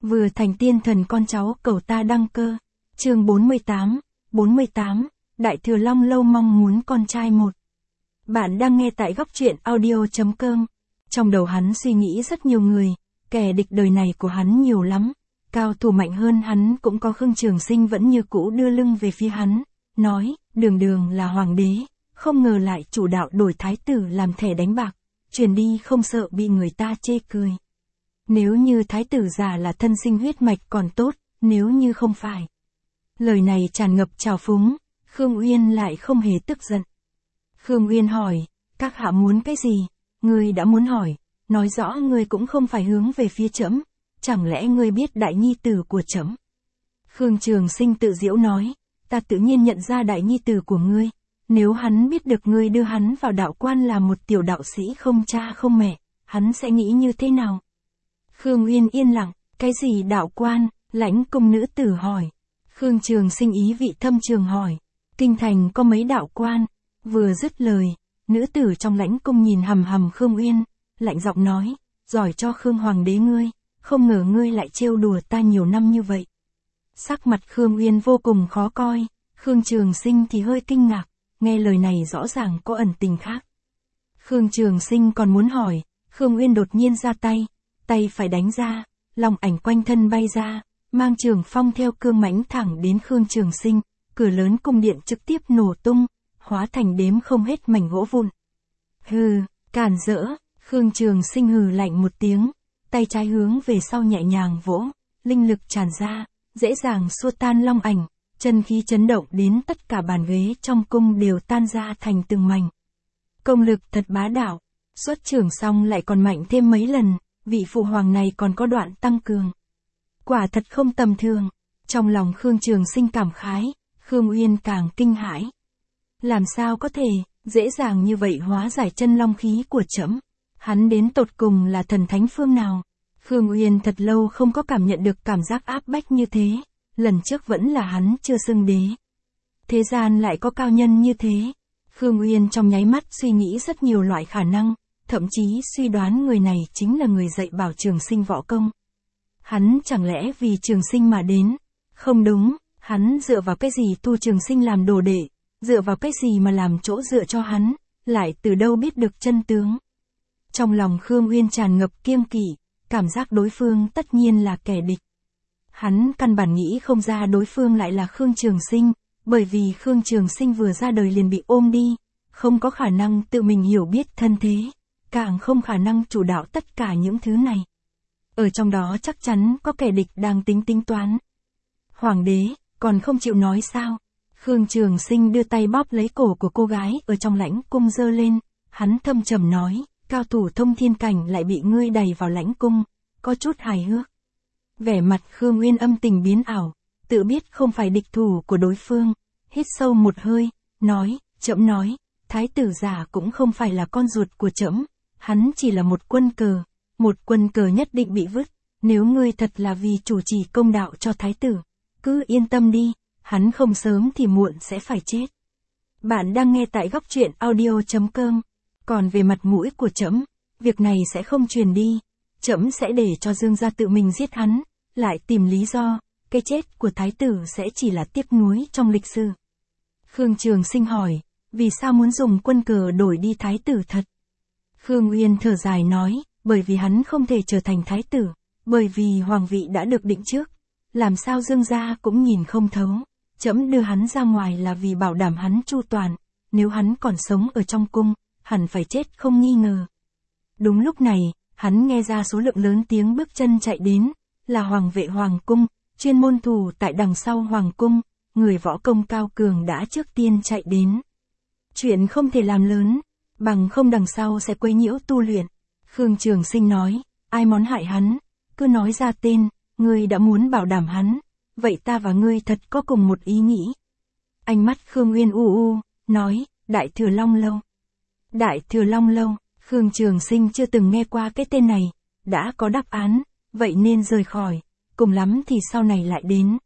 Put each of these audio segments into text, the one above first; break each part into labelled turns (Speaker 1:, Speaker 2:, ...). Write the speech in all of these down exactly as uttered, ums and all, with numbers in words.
Speaker 1: vừa thành tiên thần con cháu cầu ta đăng cơ. Chương bốn mươi tám, bốn mươi tám, Đại Thừa Long lâu mong muốn con trai một. Bạn đang nghe tại góc truyện audio.com. Trong đầu hắn suy nghĩ rất nhiều người, kẻ địch đời này của hắn nhiều lắm. Cao thủ mạnh hơn hắn cũng có. Khương Trường Sinh vẫn như cũ đưa lưng về phía hắn, nói, đường đường là hoàng đế, không ngờ lại chủ đạo đổi thái tử làm thẻ đánh bạc, truyền đi không sợ bị người ta chê cười. Nếu như thái tử già là thân sinh huyết mạch còn tốt, nếu như không phải. Lời này tràn ngập trào phúng, Khương Uyên lại không hề tức giận. Khương Uyên hỏi, các hạ muốn cái gì? Ngươi đã muốn hỏi, nói rõ ngươi cũng không phải hướng về phía trẫm, chẳng lẽ ngươi biết đại nhi tử của trẫm? Khương Trường Sinh tự giễu nói, ta tự nhiên nhận ra đại nhi tử của ngươi, nếu hắn biết được ngươi đưa hắn vào đạo quan là một tiểu đạo sĩ không cha không mẹ, hắn sẽ nghĩ như thế nào? Khương Uyên yên lặng, cái gì đạo quan? Lãnh cung nữ tử hỏi. Khương Trường Sinh ý vị thâm trường hỏi, kinh thành có mấy đạo quan? Vừa dứt lời, nữ tử trong lãnh cung nhìn hầm hầm Khương Uyên, lạnh giọng nói, giỏi cho Khương hoàng đế ngươi, không ngờ ngươi lại trêu đùa ta nhiều năm như vậy. Sắc mặt Khương Uyên vô cùng khó coi, Khương Trường Sinh thì hơi kinh ngạc, nghe lời này rõ ràng có ẩn tình khác. Khương Trường Sinh còn muốn hỏi, Khương Uyên đột nhiên ra tay, tay phải đánh ra, long ảnh quanh thân bay ra, mang trường phong theo cương mãnh thẳng đến Khương Trường Sinh, cửa lớn cung điện trực tiếp nổ tung, hóa thành đếm không hết mảnh gỗ vụn. Hừ, cản rỡ, Khương Trường Sinh hừ lạnh một tiếng, tay trái hướng về sau nhẹ nhàng vỗ, linh lực tràn ra, dễ dàng xua tan long ảnh, chân khí chấn động đến tất cả bàn ghế trong cung đều tan ra thành từng mảnh. Công lực thật bá đạo, xuất trưởng xong lại còn mạnh thêm mấy lần, vị phụ hoàng này còn có đoạn tăng cường. Quả thật không tầm thường, trong lòng Khương Trường Sinh cảm khái, Khương Uyên càng kinh hãi. Làm sao có thể, dễ dàng như vậy hóa giải chân long khí của trẫm? Hắn đến tột cùng là thần thánh phương nào? Khương Uyên thật lâu không có cảm nhận được cảm giác áp bách như thế, lần trước vẫn là hắn chưa xưng đế. Thế gian lại có cao nhân như thế. Khương Uyên trong nháy mắt suy nghĩ rất nhiều loại khả năng, thậm chí suy đoán người này chính là người dạy bảo Trường Sinh võ công. Hắn chẳng lẽ vì Trường Sinh mà đến? Không đúng, hắn dựa vào cái gì thu Trường Sinh làm đồ đệ, dựa vào cái gì mà làm chỗ dựa cho hắn, lại từ đâu biết được chân tướng? Trong lòng Khương Uyên tràn ngập kiêng kỵ, cảm giác đối phương tất nhiên là kẻ địch. Hắn căn bản nghĩ không ra đối phương lại là Khương Trường Sinh, bởi vì Khương Trường Sinh vừa ra đời liền bị ôm đi, không có khả năng tự mình hiểu biết thân thế, càng không khả năng chủ đạo tất cả những thứ này. Ở trong đó chắc chắn có kẻ địch đang tính tính toán. Hoàng đế, còn không chịu nói sao? Khương Trường Sinh đưa tay bóp lấy cổ của cô gái ở trong lãnh cung giơ lên, hắn thâm trầm nói, cao thủ thông thiên cảnh lại bị ngươi đày vào lãnh cung, có chút hài hước. Vẻ mặt Khương Uyên âm tình biến ảo, tự biết không phải địch thủ của đối phương, hít sâu một hơi, nói, trẫm nói, thái tử già cũng không phải là con ruột của trẫm, hắn chỉ là một quân cờ, một quân cờ nhất định bị vứt, nếu ngươi thật là vì chủ trì công đạo cho thái tử, cứ yên tâm đi, hắn không sớm thì muộn sẽ phải chết. Bạn đang nghe tại góc truyện audio.com, còn về mặt mũi của trẫm, việc này sẽ không truyền đi, trẫm sẽ để cho Dương gia tự mình giết hắn, lại tìm lý do, cái chết của thái tử sẽ chỉ là tiếc nuối trong lịch sử. Khương Trường Sinh hỏi, vì sao muốn dùng quân cờ đổi đi thái tử thật? Khương Uyên thở dài nói, bởi vì hắn không thể trở thành thái tử, bởi vì hoàng vị đã được định trước, làm sao Dương gia cũng nhìn không thấu, trẫm đưa hắn ra ngoài là vì bảo đảm hắn chu toàn, nếu hắn còn sống ở trong cung, hẳn phải chết không nghi ngờ. Đúng lúc này, hắn nghe ra số lượng lớn tiếng bước chân chạy đến, là hoàng vệ hoàng cung, chuyên môn thủ tại đằng sau hoàng cung, người võ công cao cường đã trước tiên chạy đến. Chuyện không thể làm lớn, bằng không đằng sau sẽ quấy nhiễu tu luyện. Khương Trường Sinh nói, ai muốn hại hắn, cứ nói ra tên, ngươi đã muốn bảo đảm hắn, vậy ta và ngươi thật có cùng một ý nghĩ. Ánh mắt Khương Uyên u u, nói, Đại Thừa Long lâu. Đại Thừa Long lâu, Khương Trường Sinh chưa từng nghe qua cái tên này, đã có đáp án, vậy nên rời khỏi, cùng lắm thì sau này lại đến.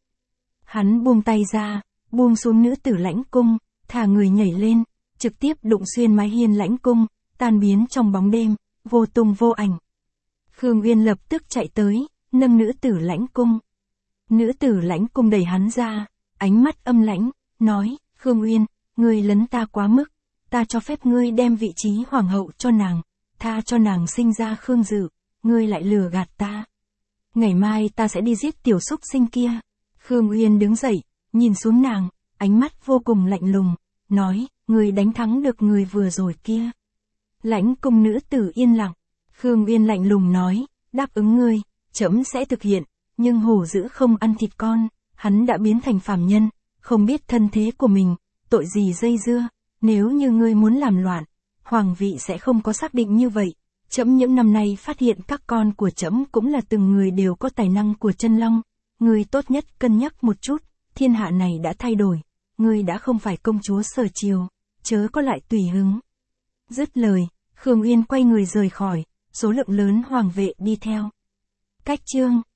Speaker 1: Hắn buông tay ra, buông xuống nữ tử lãnh cung, thả người nhảy lên, trực tiếp đụng xuyên mái hiên lãnh cung, tan biến trong bóng đêm, vô tung vô ảnh. Khương Uyên lập tức chạy tới, nâng nữ tử lãnh cung. Nữ tử lãnh cung đẩy hắn ra, ánh mắt âm lãnh, nói, Khương Uyên, ngươi lấn ta quá mức, ta cho phép ngươi đem vị trí hoàng hậu cho nàng, tha cho nàng sinh ra Khương Dự, ngươi lại lừa gạt ta. Ngày mai ta sẽ đi giết tiểu súc sinh kia. Khương Uyên đứng dậy, nhìn xuống nàng, ánh mắt vô cùng lạnh lùng, nói, ngươi đánh thắng được người vừa rồi kia. Lãnh cung nữ tử yên lặng, Khương Uyên lạnh lùng nói, đáp ứng ngươi, trẫm sẽ thực hiện, nhưng hổ dữ không ăn thịt con, hắn đã biến thành phàm nhân, không biết thân thế của mình, tội gì dây dưa, nếu như ngươi muốn làm loạn, hoàng vị sẽ không có xác định như vậy. Trẫm những năm nay phát hiện các con của trẫm cũng là từng người đều có tài năng của chân long, ngươi tốt nhất cân nhắc một chút, thiên hạ này đã thay đổi, ngươi đã không phải công chúa sở triều, chớ có lại tùy hứng. Dứt lời, Khương Uyên quay người rời khỏi, số lượng lớn hoàng vệ đi theo. Cách chương